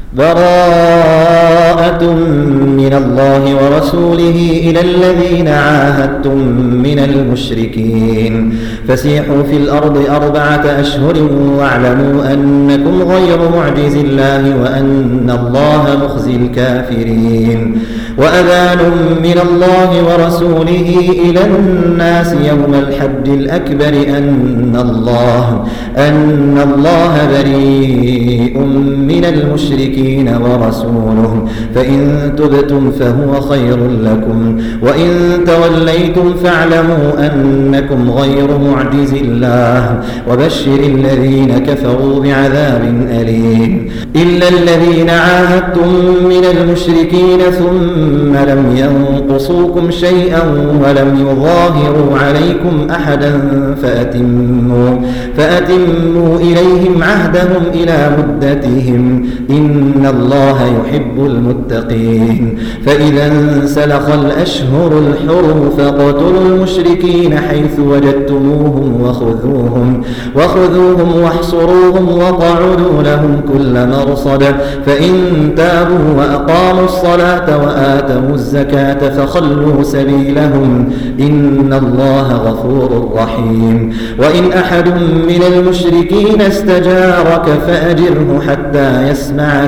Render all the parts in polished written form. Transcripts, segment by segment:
براءة من الله ورسوله إلى الذين عاهدتم من المشركين فسيحوا في الأرض 4 أشهر واعلموا أنكم غير معجز الله وأن الله مخزي الكافرين. وأذان من الله ورسوله إلى الناس يوم الحج الأكبر أن الله بريء من المشركين ورسوله فإن تبتم فهو خير لكم وإن توليتم فاعلموا أنكم غير معجز الله وبشر الذين كفروا بعذاب أليم. إلا الذين عاهدتم من المشركين ثم لم ينقصوكم شيئا ولم يظاهروا عليكم أحدا فأتموا إليهم عهدهم إلى مدتهم إن الله يحب المتقين. فإذا انسلخ الأشهر الحرم فاقتلوا المشركين حيث وجدتموهم وخذوهم واحصروهم وقعدوا لهم كل مرصد فإن تابوا وأقاموا الصلاة وآتوا الزكاة فخلوا سبيلهم إن الله غفور رحيم. وإن أحد من المشركين استجارك فأجره حتى يسمع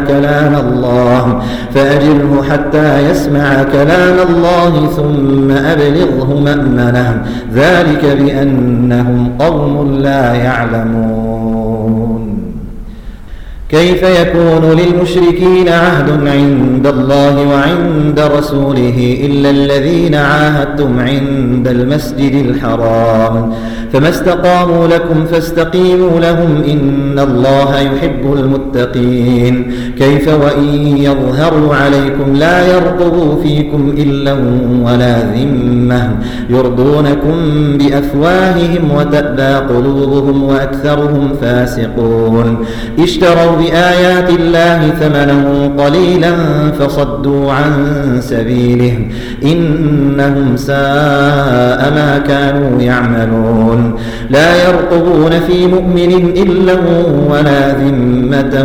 كلام الله ثم أبلغه مأمنه ذلك بأنهم قوم لا يعلمون. كيف يكون للمشركين عهد عند الله وعند رسوله إلا الذين عاهدتم عند المسجد الحرام فما استقاموا لكم فاستقيموا لهم إن الله يحب المتقين. كيف وإن يظهروا عليكم لا يرقبوا فيكم إلا ولا ذمة يرضونكم بأفواههم وتأبى قلوبهم وأكثرهم فاسقون. اشتروا بآيات الله ثمنا قليلا فصدوا عن سبيله إنهم ساء ما كانوا يعملون. لا يرقبون في مؤمن إلا ولا ذمة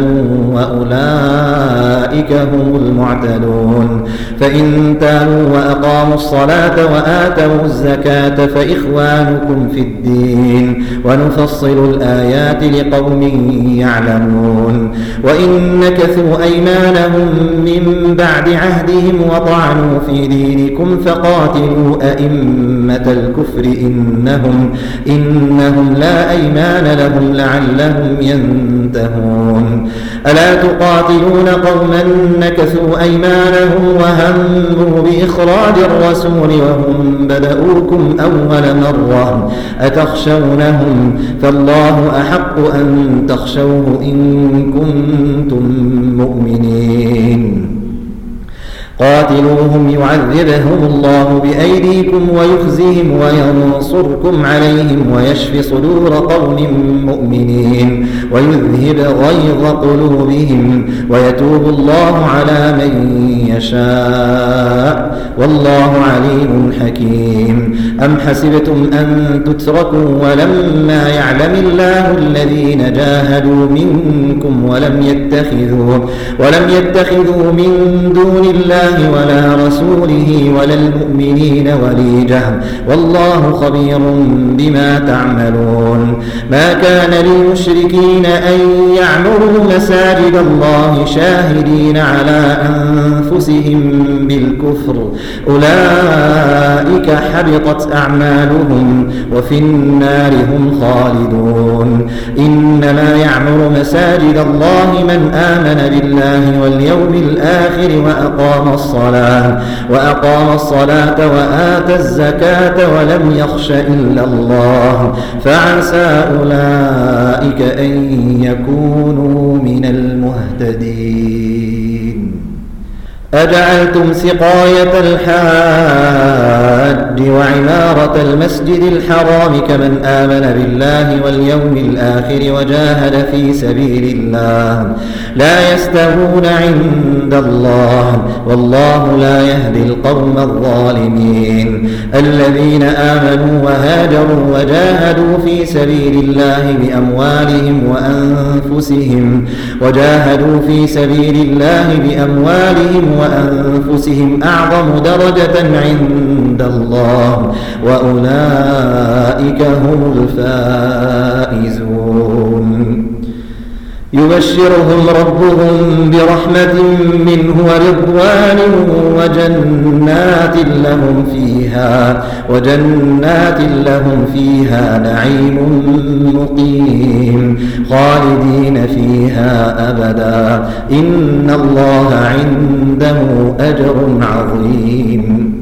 وأولئك هم المعتدون. فإن تابوا وأقاموا الصلاة وآتوا الزكاة فإخوانكم في الدين ونفصل الآيات لقوم يعلمون. وإن نكثوا أيمانهم من بعد عهدهم وطعنوا في دينكم فقاتلوا أئمة الكفر إنهم لا أيمان لهم لعلهم ينتهون. ألا تقاتلون قوما نكثوا أيمانهم وهموا بإخراج الرسول وهم بدؤوكم أول مرة أتخشونهم فالله أحق أن تخشوه إن كنتم مؤمنين. قاتلوهم يعذبهم الله بأيديكم ويخزهم وينصركم عليهم ويشف صدور قوم مؤمنين ويذهب غيظ قلوبهم ويتوب الله على من يشاء والله عليم حكيم. أم حسبتم أن تتركوا ولما يعلم الله الذين جاهدوا منكم ولم يتخذوا من دون الله ولا رسوله ولا المؤمنين وليجة والله خبير بما تعملون. ما كان للمشركين أن يعمروا مساجد الله شاهدين على أنفسهم بالكفر أولئك حبطت أعمالهم وفي النار هم خالدون. إنما يعمر مساجد الله من آمن بالله واليوم الآخر وأقام الصلاة وآتى الزكاة ولم يخش إلا الله فعسى أولئك أن يكونوا من المهتدين. أجعلتم سقاية الحاج وعمارة المسجد الحرام كمن آمن بالله واليوم الآخر وجاهد في سبيل الله لا يستوون عند الله والله لا يهدي القوم الظالمين الذين آمنوا وهاجروا وجاهدوا في سبيل الله بأموالهم وأنفسهم أعظم درجة عند الله وأولئك هم الفائزون يبشرهم ربهم برحمة منه ورضوان وجنات لهم فيها نعيم مقيم خالدين فيها أبدا إن الله عنده أجر عظيم.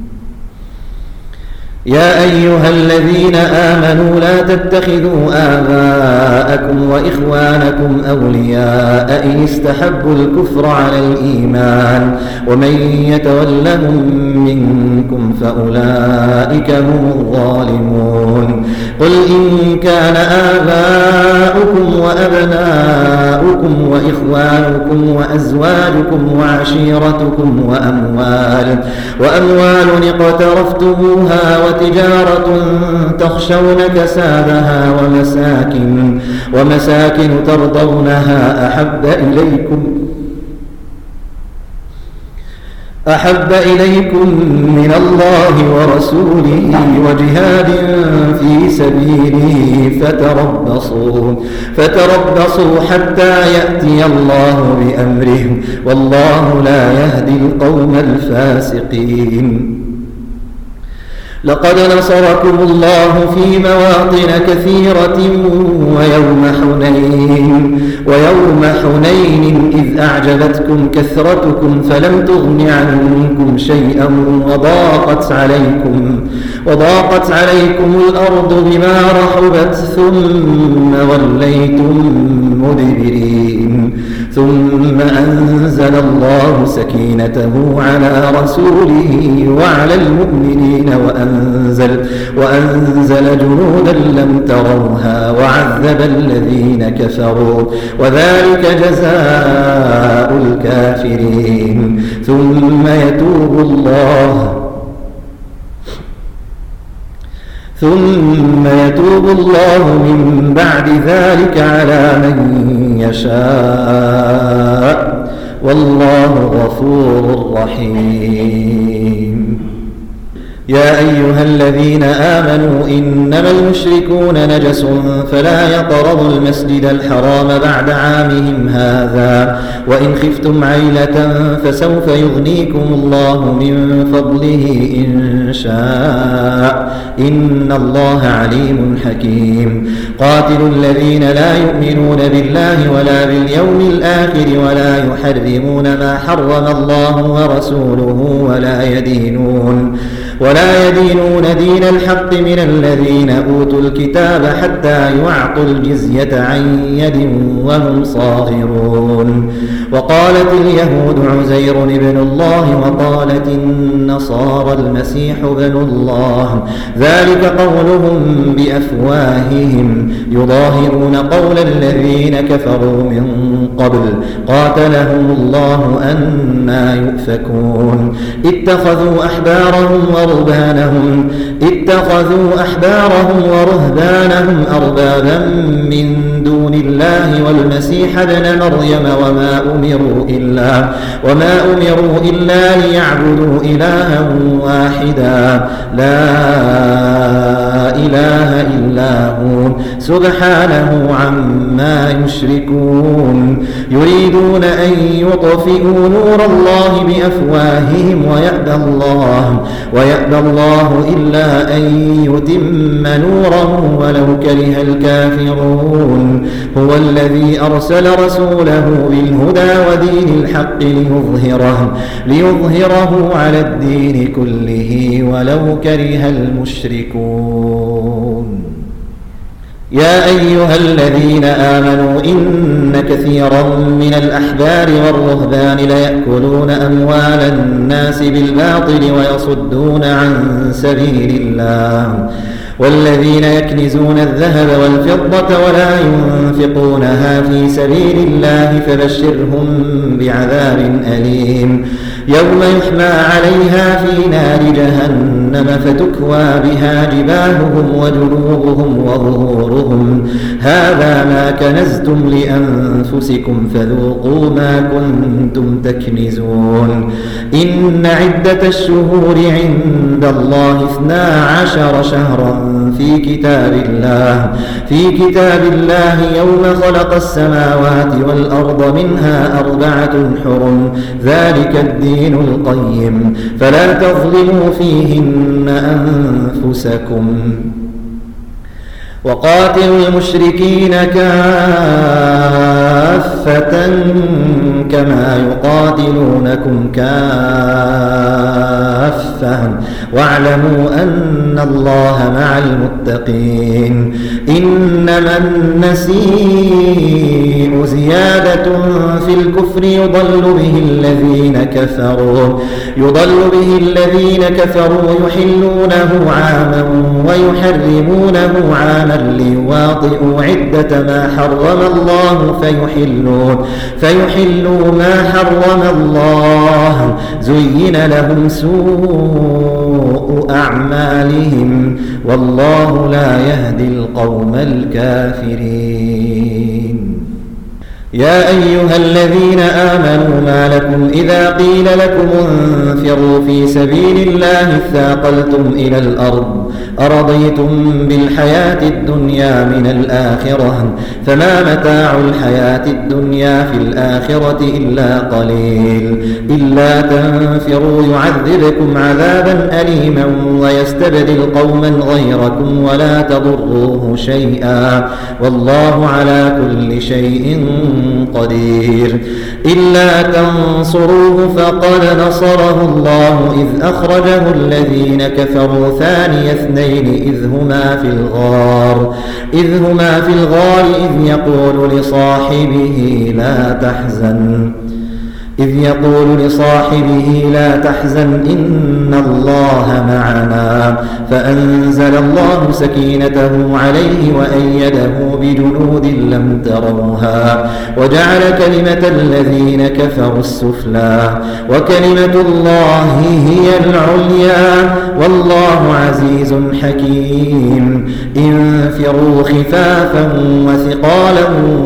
يا أيها الذين آمنوا لا تتخذوا آباءكم وإخوانكم أولياء إن استحبوا الكفر على الإيمان ومن يتولهم منكم فأولئك هم الظالمون. قل إن كان آباؤكم وأبناؤكم وإخوانكم وأزواجكم وعشيرتكم وأموال اقترفتموها وتجارة تخشون كسادها ومساكن ترضونها أحب إليكم من الله ورسوله وجهاد في سبيله فتربصوا حتى يأتي الله بأمره والله لا يهدي القوم الفاسقين. لقد نصركم الله في مواطن كثيرة ويوم حنين إذ أعجبتكم كثرتكم فلم تغن عنكم شيئا وضاقت عليكم الأرض بما رحبت ثم وليتم مدبرين ثم أنزل الله سكينته على رسوله وعلى المؤمنين وأنزل جنودا لم تروها وعذب الذين كفروا وذلك جزاء الكافرين. ثم يتوب الله من بعد ذلك على من يشاء والله غفور رحيم. يا أيها الذين آمنوا إنما المشركون نجس فلا يقربوا المسجد الحرام بعد عامهم هذا وإن خفتم عيلة فسوف يغنيكم الله من فضله إن شاء إن الله عليم حكيم. قاتلوا الذين لا يؤمنون بالله ولا باليوم الآخر ولا يحرمون ما حرم الله ورسوله ولا يدينون دين الحق من الذين أوتوا الكتاب حتى يعطوا الجزية عن يد وهم صاغرون. وقالت اليهود عزير ابن الله وقالت النصارى المسيح ابن الله ذلك قولهم بأفواههم يظاهرون قول الذين كفروا من قبل قاتلهم الله أنى يؤفكون. اتخذوا أحبارهم ورهبانهم أربابا من دون الله والمسيح ابن مريم وما أمروا إلا ليعبدوا إلها واحدا لا إله إلا هو سبحانه عما يشركون. يريدون أن يطفئوا نور الله بأفواههم ويأبى الله إلا أن يتم نوره ولو كره الكافرون. هو الذي أرسل رسوله بالهدى ودين الحق ليظهره على الدين كله ولو كره المشركون. يا أيها الذين آمنوا إن كثيرا من الأحبار والرهبان ليأكلون أموال الناس بالباطل ويصدون عن سبيل الله والذين يكنزون الذهب والفضة ولا ينفقونها في سبيل الله فبشرهم بعذاب أليم يوم يحمى عليها في نار جهنم فتكوى بها جباههم وجنوبهم وظهورهم هذا ما كنزتم لأنفسكم فذوقوا ما كنتم تكنزون إن عدة الشهور عند الله 12 شهرا في كتاب الله يوم خلق السماوات والأرض منها 4 حرم ذلك الدين القيم فلا تظلموا فيهن أنفسكم وقاتلوا المشركين كافة كما يقاتلونكم كافة واعلموا أن الله مع المتقين إنما النسيء زيادة في الكفر يضل به الذين كفروا يحلونه عاما ويحرمونه عاما ليواطئوا عدة ما حرم الله فيحلوا ما حرم الله زين لهم سوء أعمالهم والله لا يهدي القوم الكافرين يا أيها الذين آمنوا ما لكم إذا قيل لكم انفروا في سبيل الله اثاقلتم إلى الأرض أرضيتم بالحياة الدنيا من الآخرة فما متاع الحياة الدنيا في الآخرة إلا قليل إلا تنفروا يعذبكم عذابا أليما ويستبدل قوما غيركم ولا تضروه شيئا والله على كل شيء قدير إلا تنصروه فقد نصره الله إذ أخرجه الذين كفروا ثاني اثنين إذ هما في الغار إذ يقول لصاحبه لا تحزن إن الله معنا فأنزل الله سكينته عليه وأيده بجنود لم تروها وجعل كلمة الذين كفروا السفلى وكلمة الله هي العليا والله عزيز حكيم انفروا خفافا وثقالا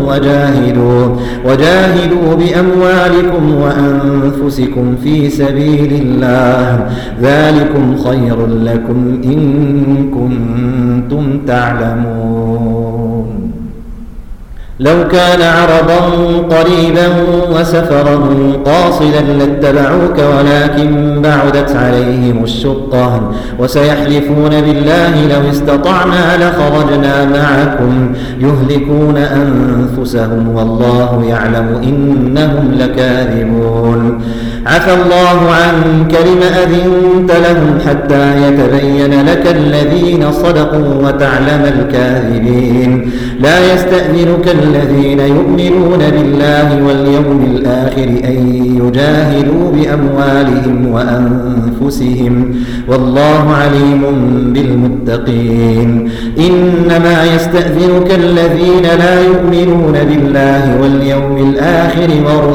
وجاهدوا بأموالكم وأنفسكم في سبيل الله ذلكم خير لكم إن كنتم تعلمون لو كان عرضا قريبا وسفرا قاصدا لاتبعوك ولكن بعدت عليهم الشقة وسيحلفون بالله لو استطعنا لخرجنا معكم يهلكون أنفسهم والله يعلم إنهم لكاذبون عفى الله عنك لم أذنت لهم حتى يتبين لك الذين صدقوا وتعلم الكاذبين لا يستأذنك الذين يؤمنون بالله واليوم الآخر أن يجاهدوا بأموالهم وأنفسهم والله عليم بالمتقين إنما يستأذنك الذين لا يؤمنون بالله واليوم الآخر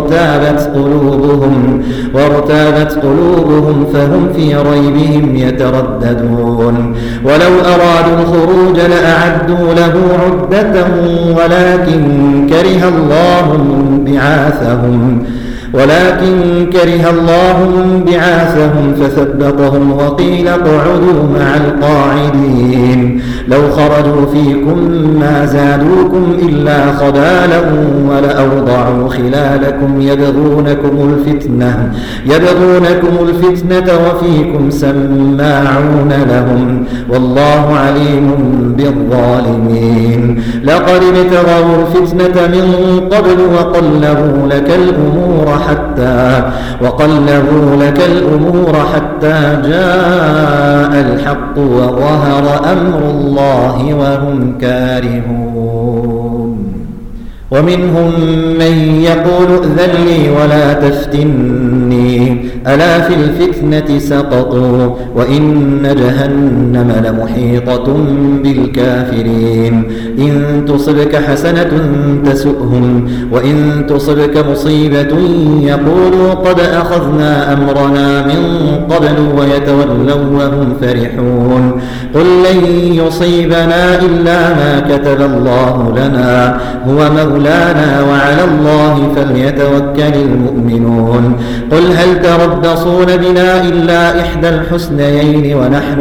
وارتابت قلوبهم فهم في ريبهم يترددون ولو أرادوا الخروج لأعدوا له عدة ولكن كره الله بعاثهم فثبطهم وقيل اقعدوا مع القاعدين لو خرجوا فيكم ما زادوكم إلا خبالا ولأوضعوا خلالكم يبغونكم الفتنة وفيكم سماعون لهم والله عليم بالظالمين لقد ابتغوا الفتنة من قبل وقلبوا لك الأمور وقلبوا لك الأمور حتى جاء الحق وظهر أمر الله وهم كارهون. ومنهم من يقول ائذن لي ولا تفتني ألا في الفتنة سقطوا وإن جهنم لمحيطة بالكافرين. إن تصبك حسنة تسؤهم وإن تصبك مصيبة يقولوا قد أخذنا أمرنا من قبل ويتولوا وهم فرحون. قل لن يصيبنا إلا ما كتب الله لنا هو مولانا وعلى الله فليتوكل المؤمنون. قل هل تربصون بنا إلا إحدى الحسنيين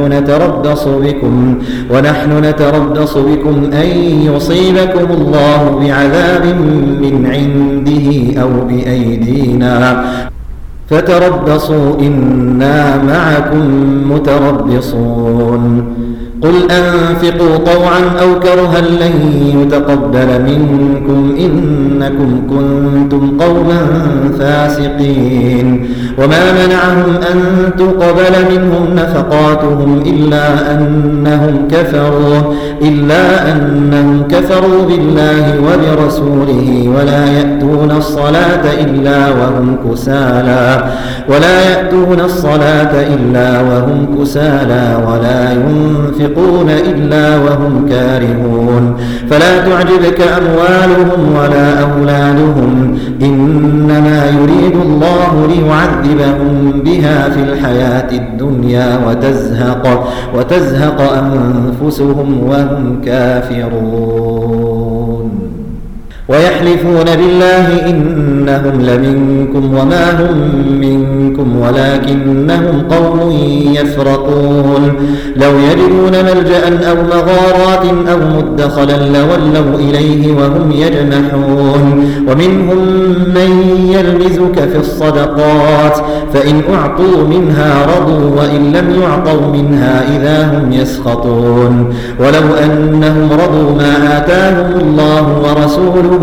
ونحن نتربص بكم أن يصيبكم الله بعذاب من عنده أو بأيدينا فتربصوا إنا معكم متربصون. قل أنفقوا طوعا أو كرها لن يتقبل منكم إنكم كنتم قوما فاسقين. وما منعهم أن تقبل منهم نفقاتهم إلا أنهم كفروا بالله وبرسوله ولا يأتون الصلاة إلا وهم كسالى ولا ينفقون إلا وهم كارهون. فلا تعجبك أموالهم ولا أولادهم إنما يريد الله ليعذبهم بها في الحياة الدنيا وتزهق أنفسهم وهم كافرون. ويحلفون بالله إنهم لمنكم وما هم منكم ولكنهم قوم يفرقون. لو يجدون ملجأ أو مغارات أو مدخلا لولوا إليه وهم يجمحون. ومنهم من يلمزك في الصدقات فإن أعطوا منها رضوا وإن لم يعطوا منها إذا هم يسخطون. ولو أنهم رضوا ما آتاهم الله ورسوله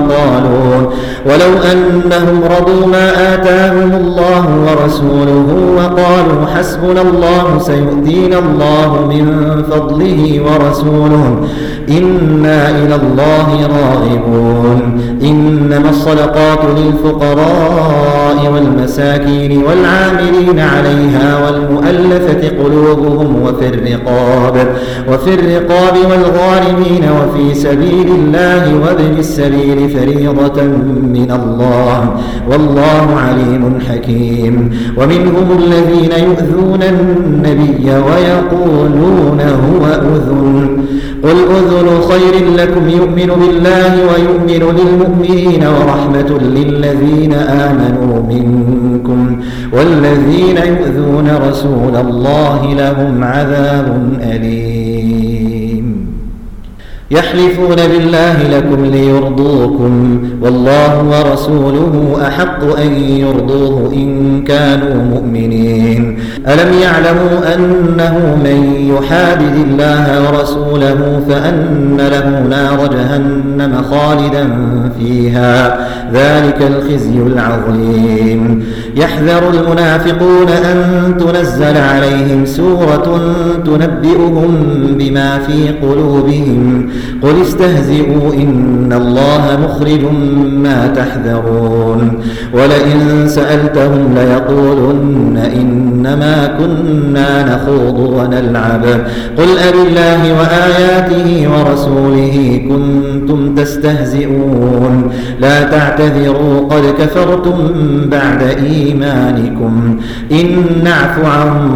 وقالوا حسبنا الله سيؤتينا الله من فضله ورسوله إنا إلى الله راغبون. إنما الصدقات للفقراء والمساكين والعاملين عليها والمؤلفة قلوبهم وفي الرقاب والغارمين وفي سبيل الله وابن السبيل فريضة من الله والله عليم حكيم. ومنهم الذين يؤذون النبي ويقولون هو أذن قل أذن خير لكم يؤمن بالله ويؤمن للمؤمنين ورحمة للذين آمنوا منكم والذين يؤذون رسول الله لهم عذاب أليم. يحلفون بالله لكم ليرضوكم والله ورسوله أحق أن يرضوه إن كانوا مؤمنين. ألم يعلموا أنه من يحادد الله ورسوله فأن له نار جهنم خالدا فيها ذلك الخزي العظيم. يحذر المنافقون أن تنزل عليهم سورة تنبئهم بما في قلوبهم قل استهزئوا إن الله مخرج ما تحذرون. ولئن سألتهم ليقولن إنما كنا نخوض ونلعب قل أبالله وآياته ورسوله كنتم تستهزئون لا تعتذروا قد كفرتم بعد إيمانكم إن نعف عن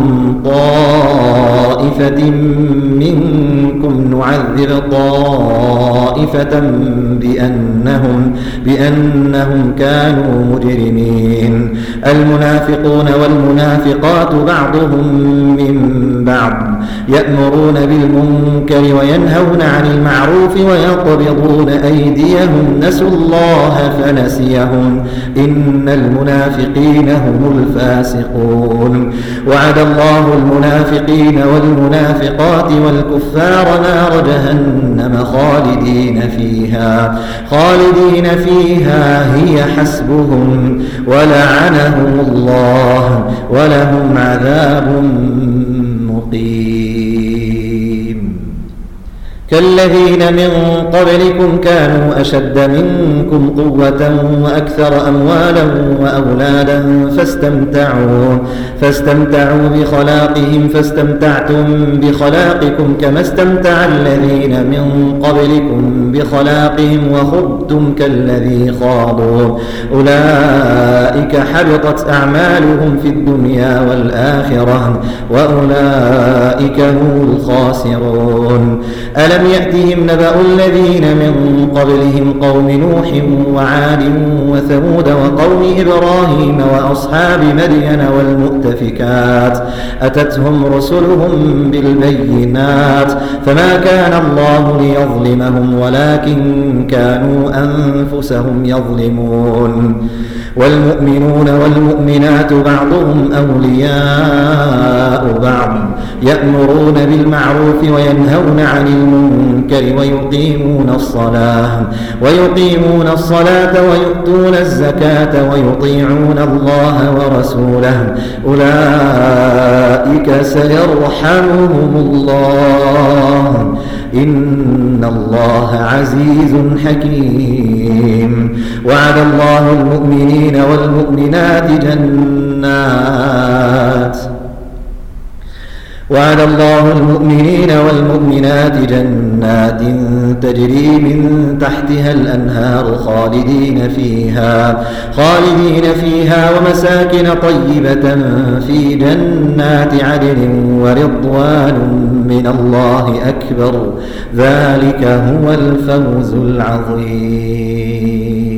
طائفة منكم نعذب طائفة بأنهم كانوا مجرمين. المنافقون والمنافقات بعضهم من بعض يأمرون بالمنكر وينهون عن المعروف ويقبضون أيديهم نسوا الله فنسيهم إن المنافقين هم الفاسقون وعد الله المنافقين والمنافقات والكفار نار جهنم خالدين فيها هي حسبهم ولعنهم الله ولهم عذاب مقيم كالذين من قبلكم كانوا أشد منكم قوة وأكثر أموالا وأولادا فاستمتعوا بخلاقهم فاستمتعتم بخلاقكم كما استمتع الذين من قبلكم بخلاقهم وخضتم كالذي خاضوا أولئك حبطت أعمالهم في الدنيا والآخرة وأولئك هم الخاسرون ألم يأتهم نبأ الذين من قبلهم قوم نوح وعاد وثمود وقوم إبراهيم وأصحاب مدين والمؤتفكات أتتهم رسلهم بالبينات فما كان الله ليظلمهم ولكن كانوا أنفسهم يظلمون والمؤمنون والمؤمنات بعضهم أولياء بعض يأمرون بالمعروف وينهون عن المنكر ويقيمون الصلاة ويؤتون الزكاة ويطيعون الله ورسوله أولئك سيرحمهم الله إن الله عزيز حكيم وعد الله المؤمنين والمؤمنات جنات تجري من تحتها الأنهار خالدين فيها ومساكن طيبة في جنات عدن ورضوان من الله أكبر ذلك هو الفوز العظيم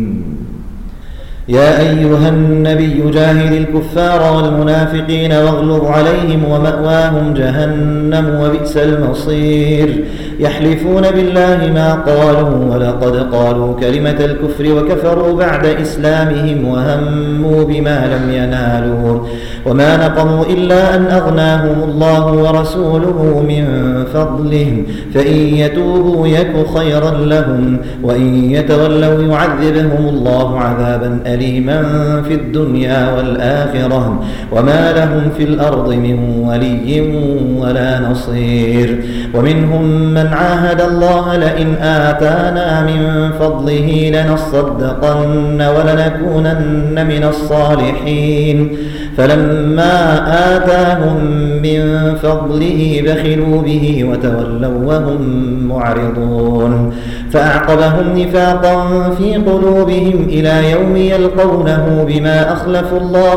يا أيها النبي جاهد الكفار والمنافقين واغلظ عليهم ومأواهم جهنم وبئس المصير يحلفون بالله ما قالوا ولقد قالوا كلمة الكفر وكفروا بعد إسلامهم وهموا بما لم ينالوا وما نقموا إلا أن أغناهم الله ورسوله من فضله فإن يتوبوا يك خيرا لهم وإن يتولوا يعذبهم الله عذابا أليما في الدنيا والآخرة وما لهم في الأرض من ولي ولا نصير ومنهم من عاهد الله لئن آتانا من فضله لنصدقن ولنكونن من الصالحين فلما آتاهم من فضله بخلوا به وتولوا وهم معرضون فأعقبهم نفاقا في قلوبهم إلى يوم يلقونه بما أخلفوا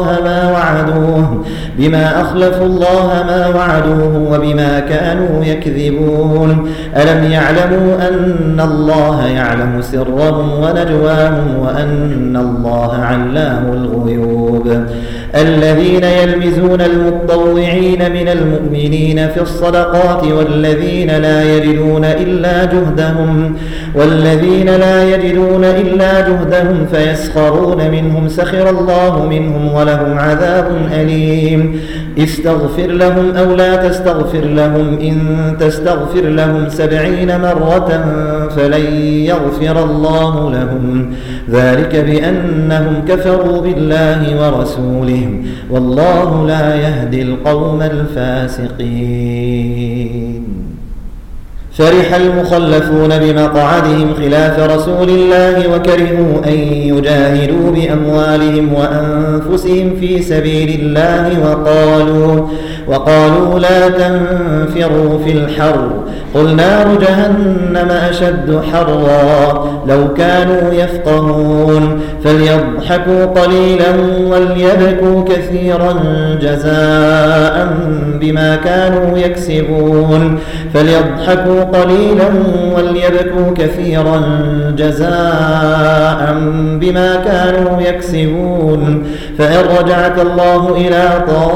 الله ما وعدوه وبما كانوا يكذبون ألم يعلموا أن الله يعلم سرهم ونجواهم وأن الله علام الغيوب الذين يلمزون المتطوعين من المؤمنين في الصدقات والذين لا يجدون إلا جهدهم فيسخرون منهم سخر الله منهم ولهم عذاب أليم استغفر لهم أو لا تستغفر لهم إن تستغفر لهم 70 مرة فلن يغفر الله لهم ذلك بأنهم كفروا بالله ورسوله والله لا يهدي القوم الفاسقين فرح المخلفون بمقعدهم خلاف رسول الله وكرهوا أن يجاهدوا بأموالهم وأنفسهم في سبيل الله وقالوا لا تنفروا في الحر قل نار جهنم أشد حرا لو كانوا يفقهون فليضحكوا قليلا وليبكوا كثيرا جزاء بما كانوا يكسبون فليضحكوا قليلا وليبكوا كثيرا جزاء بما كانوا يكسبون. فإن رجعك الله إلى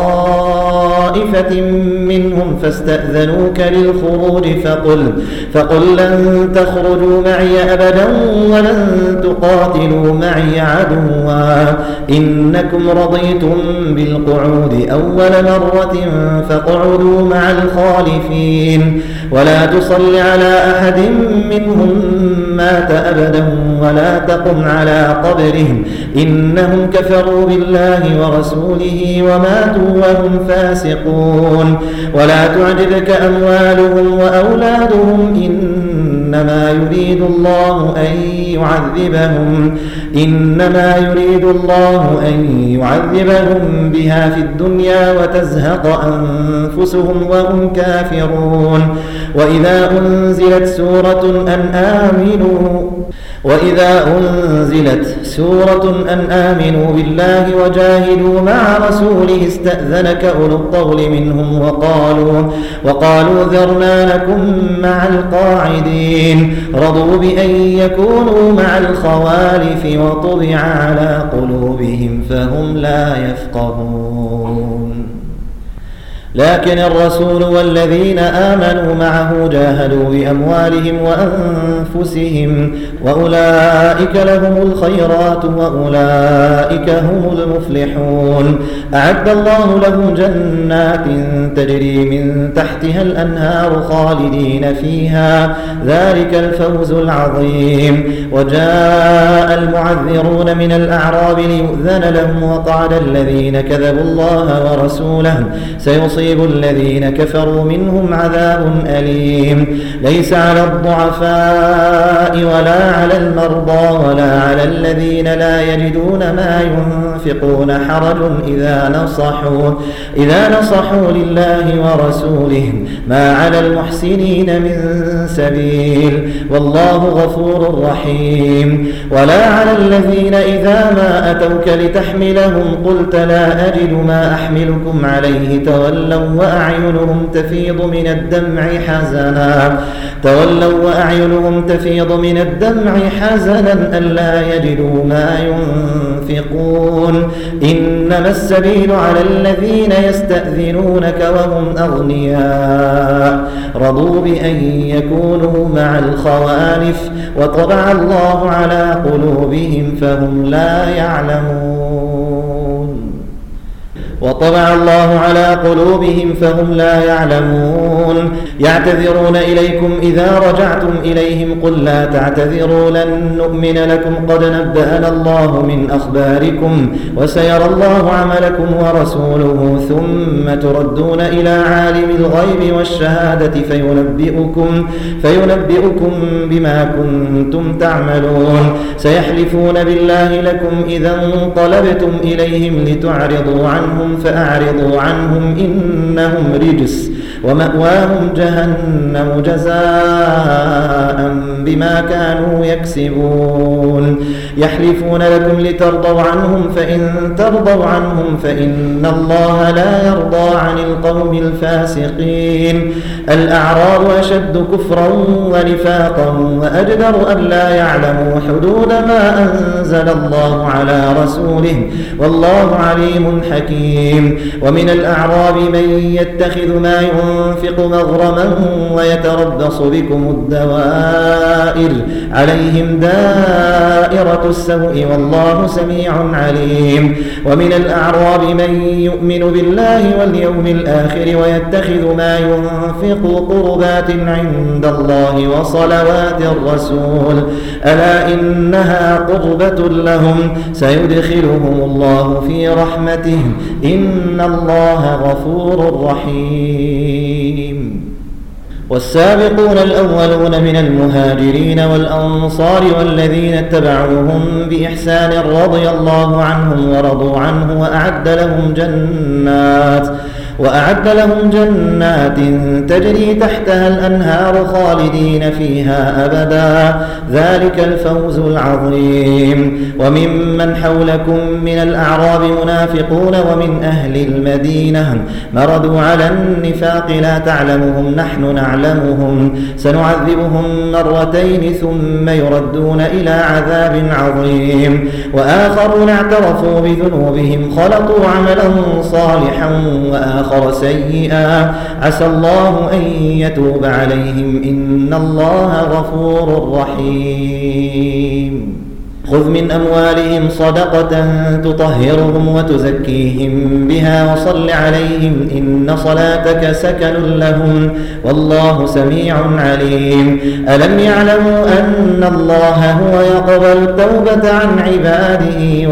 طائفة منهم فاستأذنوك للخروج فقل لن تخرجوا معي أبدا ولن تقاتلوا معي عدوا إنكم رضيتم بالقعود أول مرة فاقعدوا مع الخالفين ولا تصل على أحد منهم مات أبدا ولا تقم على قبرهم إنهم كفروا بالله ورسوله وماتوا وهم فاسقون. ولا تعجبك أموالهم وأولادهم إنما يريد الله أن يعذبهم بها في الدنيا وتزهق أنفسهم وهم كافرون. وإذا أنزلت سورة أن آمنوا بالله وجاهدوا مع رسوله استأذنك أولو الطول منهم وقالوا ذرنا لكم مع القاعدين رضوا بأن يكونوا مع الخوالف وطبع على قلوبهم فهم لا يفقهون. لكن الرسول والذين آمنوا معه جاهدوا بأموالهم وأنفسهم وأولئك لهم الخيرات وأولئك هم المفلحون. أعد الله لهم جنات تجري من تحتها الأنهار خالدين فيها ذلك الفوز العظيم. وجاء المعذرون من الأعراب ليؤذن لهم وقعد الذين كذبوا الله ورسوله سيصيب الذين كفروا منهم عذاب أليم. ليس على الضعفاء ولا على المرضى ولا على الذين لا يجدون ما ينفقون حرج إذا نصحوا لله ورسوله ما على المحسنين من سبيل والله غفور رحيم. ولا على الذين إذا ما أتوك لتحملهم قلت لا أجد ما أحملكم عليه تولوا وأعينهم تفيض من الدمع حزنا ألا يجدوا ما ينفقون. إنما السبيل على الذين يستأذنونك وهم أغنياء رضوا بأن يكونوا مع الخوالف وطبع الله على قلوبهم فهم لا يعلمون. يعتذرون إليكم إذا رجعتم إليهم قل لا تعتذروا لن نؤمن لكم قد نبأنا الله من أخباركم وسيرى الله عملكم ورسوله ثم تردون إلى عالم الغيب والشهادة فينبئكم بما كنتم تعملون. سيحلفون بالله لكم إذا انقلبتم إليهم لتعرضوا عنهم فأعرضوا عنهم إنهم رجس ومأواهم جهنم جزاء بما كانوا يكسبون. يحلفون لكم لترضوا عنهم فإن ترضوا عنهم فإن الله لا يرضى عن القوم الفاسقين. الأعراب أشد كفرا ونفاقا وأجدر أن لا يعلموا حدود ما أنزل الله على رسوله والله عليم حكيم. ومن الأعراب من يتخذ ما ينفق مغرما ويتربص بكم الدوائر عليهم دائرة السوء والله سميع عليم. ومن الأعراب من يؤمن بالله واليوم الآخر ويتخذ ما ينفق قربات عند الله وصلوات الرسول ألا إنها قربة لهم سيدخلهم الله في رحمته إن الله غفور رحيم. والسابقون الأولون من المهاجرين والأنصار والذين اتبعوهم بإحسان رضي الله عنهم ورضوا عنه وأعد لهم وأعد لهم جنات تجري تحتها الأنهار خالدين فيها أبدا ذلك الفوز العظيم. وممن حولكم من الأعراب منافقون ومن أهل المدينة مردوا على النفاق لا تعلمهم نحن نعلمهم سنعذبهم مرتين ثم يردون إلى عذاب عظيم. وآخرون اعترفوا بذنوبهم خلطوا عملا صالحا وآخر سيئا عسى الله أن يتوب عليهم إن الله غفور رحيم. خذ من أموالهم صدقة تطهرهم وتزكيهم بها وصل عليهم إن صلاتك سكن لهم والله سميع عليم. ألم يعلموا أن الله هو يقبل التوبة عن عباده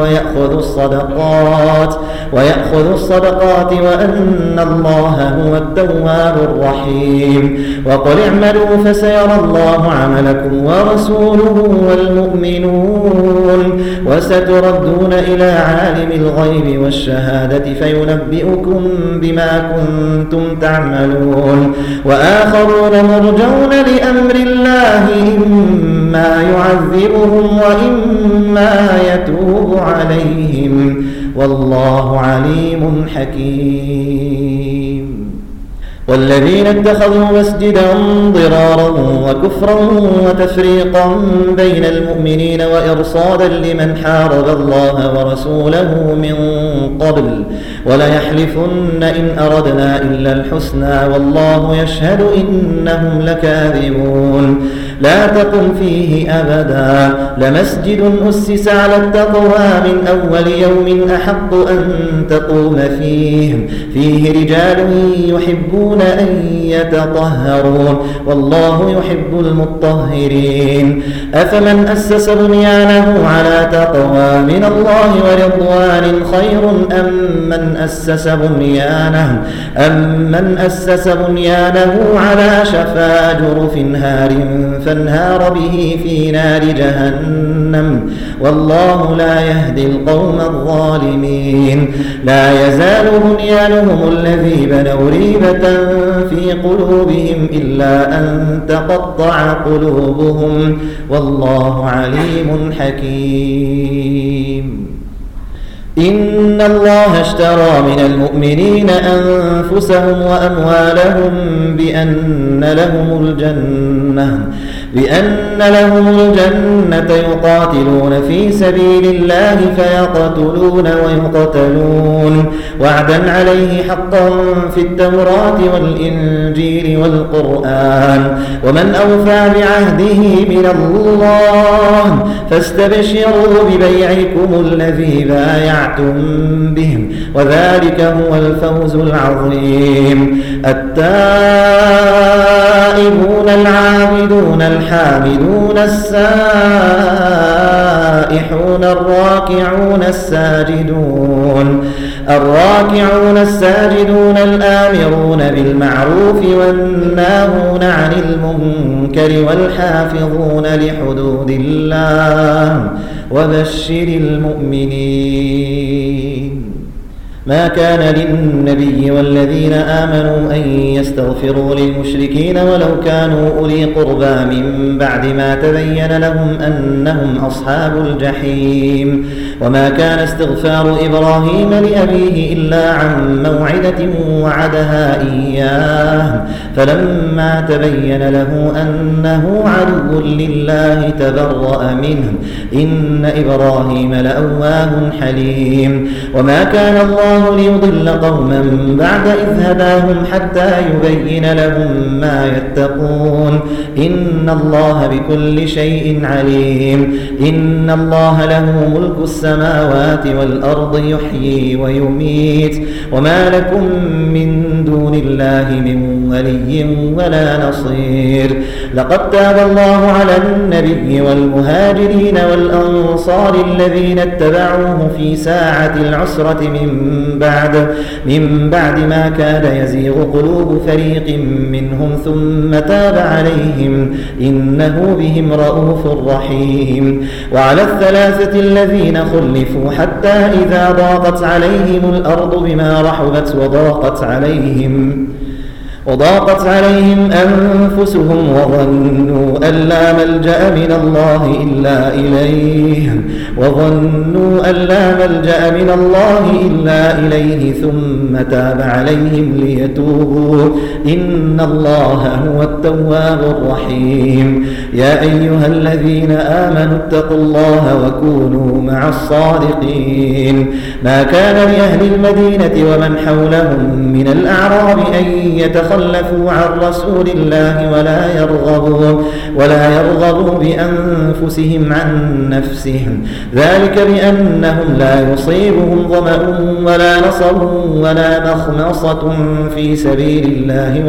ويأخذ الصدقات وأن الله هو التواب الرحيم. وقل اعملوا فسيرى الله عملكم ورسوله والمؤمنون وستردون إلى عالم الغيب والشهادة فينبئكم بما كنتم تعملون. وآخرون مرجون لأمر الله إما يعذبهم وإما يتوب عليهم والله عليم حكيم. والذين اتخذوا مسجدا ضرارا وكفرا وتفريقا بين المؤمنين وإرصادا لمن حارب الله ورسوله من قبل وليحلفن إن أردنا إلا الحسنى والله يشهد إنهم لكاذبون. لا تقم فيه أبدا لمسجد أسس على التقوى من أول يوم أحق أن تقوم فيه رجال يحبون أن يتطهرون والله يحب المطهرين. أفمن أسس بنيانه على تقوى من الله ورضوان خير أم من أسس بنيانه على شفا جرف هار فانهار به في نار جهنم والله لا يهدي القوم الظالمين. لا يزال بنيانهم الذي بنوا ريبة في قلوبهم إلا أن تقطع قلوبهم والله عليم حكيم. إن الله اشترى من المؤمنين أنفسهم وأموالهم بأن لهم الجنة يقاتلون في سبيل الله فيقتلون ويقتلون وعدا عليه حقا في التوراة والإنجيل والقرآن ومن أوفى بعهده من الله فاستبشروا ببيعكم الذي بايعتم به وذلك هو الفوز العظيم. التائبون العابدون الحامدون السائحون الراكعون الساجدون الآمرون بالمعروف والناهون عن المنكر والحافظون لحدود الله وبشر المؤمنين. ما كان للنبي والذين آمنوا أن يستغفروا للمشركين ولو كانوا أولي قربى من بعد ما تبين لهم أنهم أصحاب الجحيم. وما كان استغفار إبراهيم لأبيه إلا عن موعدة وعدها إياه فلما تبين له أنه عدو لله تبرأ منه إن إبراهيم لأواه حليم. وما كان الله ليضل قوما بعد إذ هداهم حتى يبين لهم ما يتقون إن الله بكل شيء عليم. إن الله له ملك السماوات والأرض يحيي ويميت وما لكم من دون الله من ولي ولا نصير. لقد تاب الله على النبي والمهاجرين والأنصار الذين اتبعوه في ساعة العسرة من بعد ما كاد يزيغ قلوب فريق منهم ثم تاب عليهم إنه بهم رؤوف رحيم. وعلى الثلاثة الذين خلفوا حتى إذا ضاقت عليهم الأرض بما رحبت وضاقت عليهم أنفسهم وظنوا أن لا ملجأ من الله إلا إليه ثم تاب عليهم ليتوبوا إن الله هو التواب الرحيم. يا أيها الذين آمنوا اتقوا الله وكونوا مع الصادقين. ما كان لأهل المدينة ومن حولهم من الأعراب أن يتخلفوا عن رسول الله ولا يرغبوا بأنفسهم عن نفسهم، ذلك بأنهم لا يصيبهم ظمأ ولا نصب ولا مخمصة في سبيل الله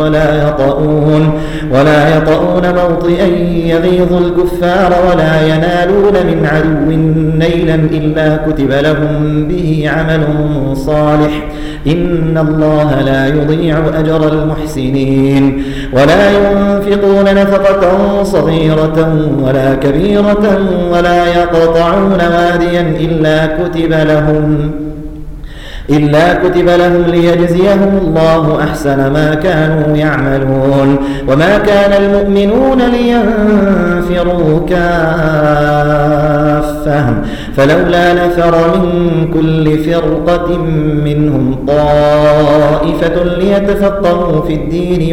ولا يطؤون موطئا يغيظ الكفار ولا ينالون من عدو نيلا إلا كتب لهم به عمل صالح إن الله لا يضيع أجر المحسنين. ولا ينفقون نفقة صغيرة ولا كبيرة ولا يقطعون واديا إلا كتب لهم ليجزيهم الله أحسن ما كانوا يعملون. وما كان المؤمنون لينفروا كافة فلولا نفر من كل فرقة منهم طائفة ليتفقهوا في الدين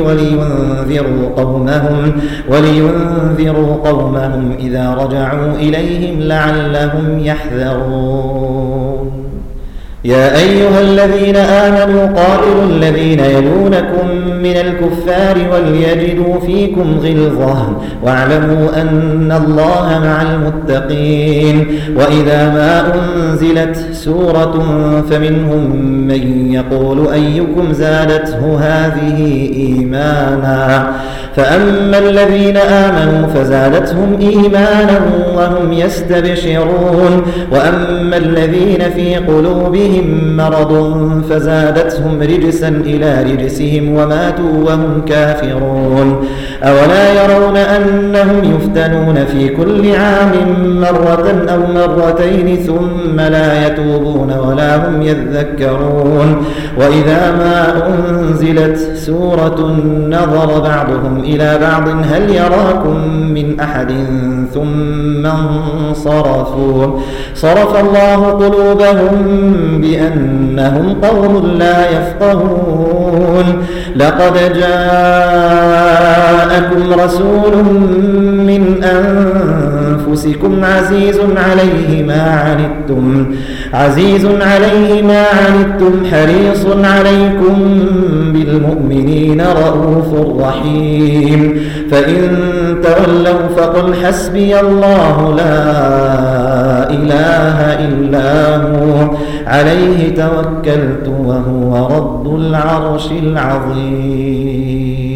ولينذروا قومهم إذا رجعوا إليهم لعلهم يحذرون. يا أيها الذين آمنوا قاتلوا الذين يلونكم من الكفار وليجدوا فيكم غلظة واعلموا أن الله مع المتقين. وإذا ما أنزلت سورة فمنهم من يقول أيكم زادته هذه إيمانا فأما الذين آمنوا فزادتهم إيمانا وهم يستبشرون وأما الذين في قلوبهم مرض فزادتهم رجسا إلى رجسهم وماتوا وهم كافرون. أولا يرون أنهم يفتنون في كل عام مرة أو مرتين ثم لا يتوبون ولا هم يذكرون. وإذا ما أنزلت سورة نظر بعضهم إلى بعض هل يراكم من أحد ثم انصرفوا صرف الله قلوبهم بأنهم قوم لا يفقهون. لقد جاءكم رسول من أنفسكم عزيز عليه ما عنتم حريص عليكم بالمؤمنين رؤوف رحيم. فإن تولوا فقل حسبي الله لا إله إلا هو عليه توكلت وهو رب العرش العظيم.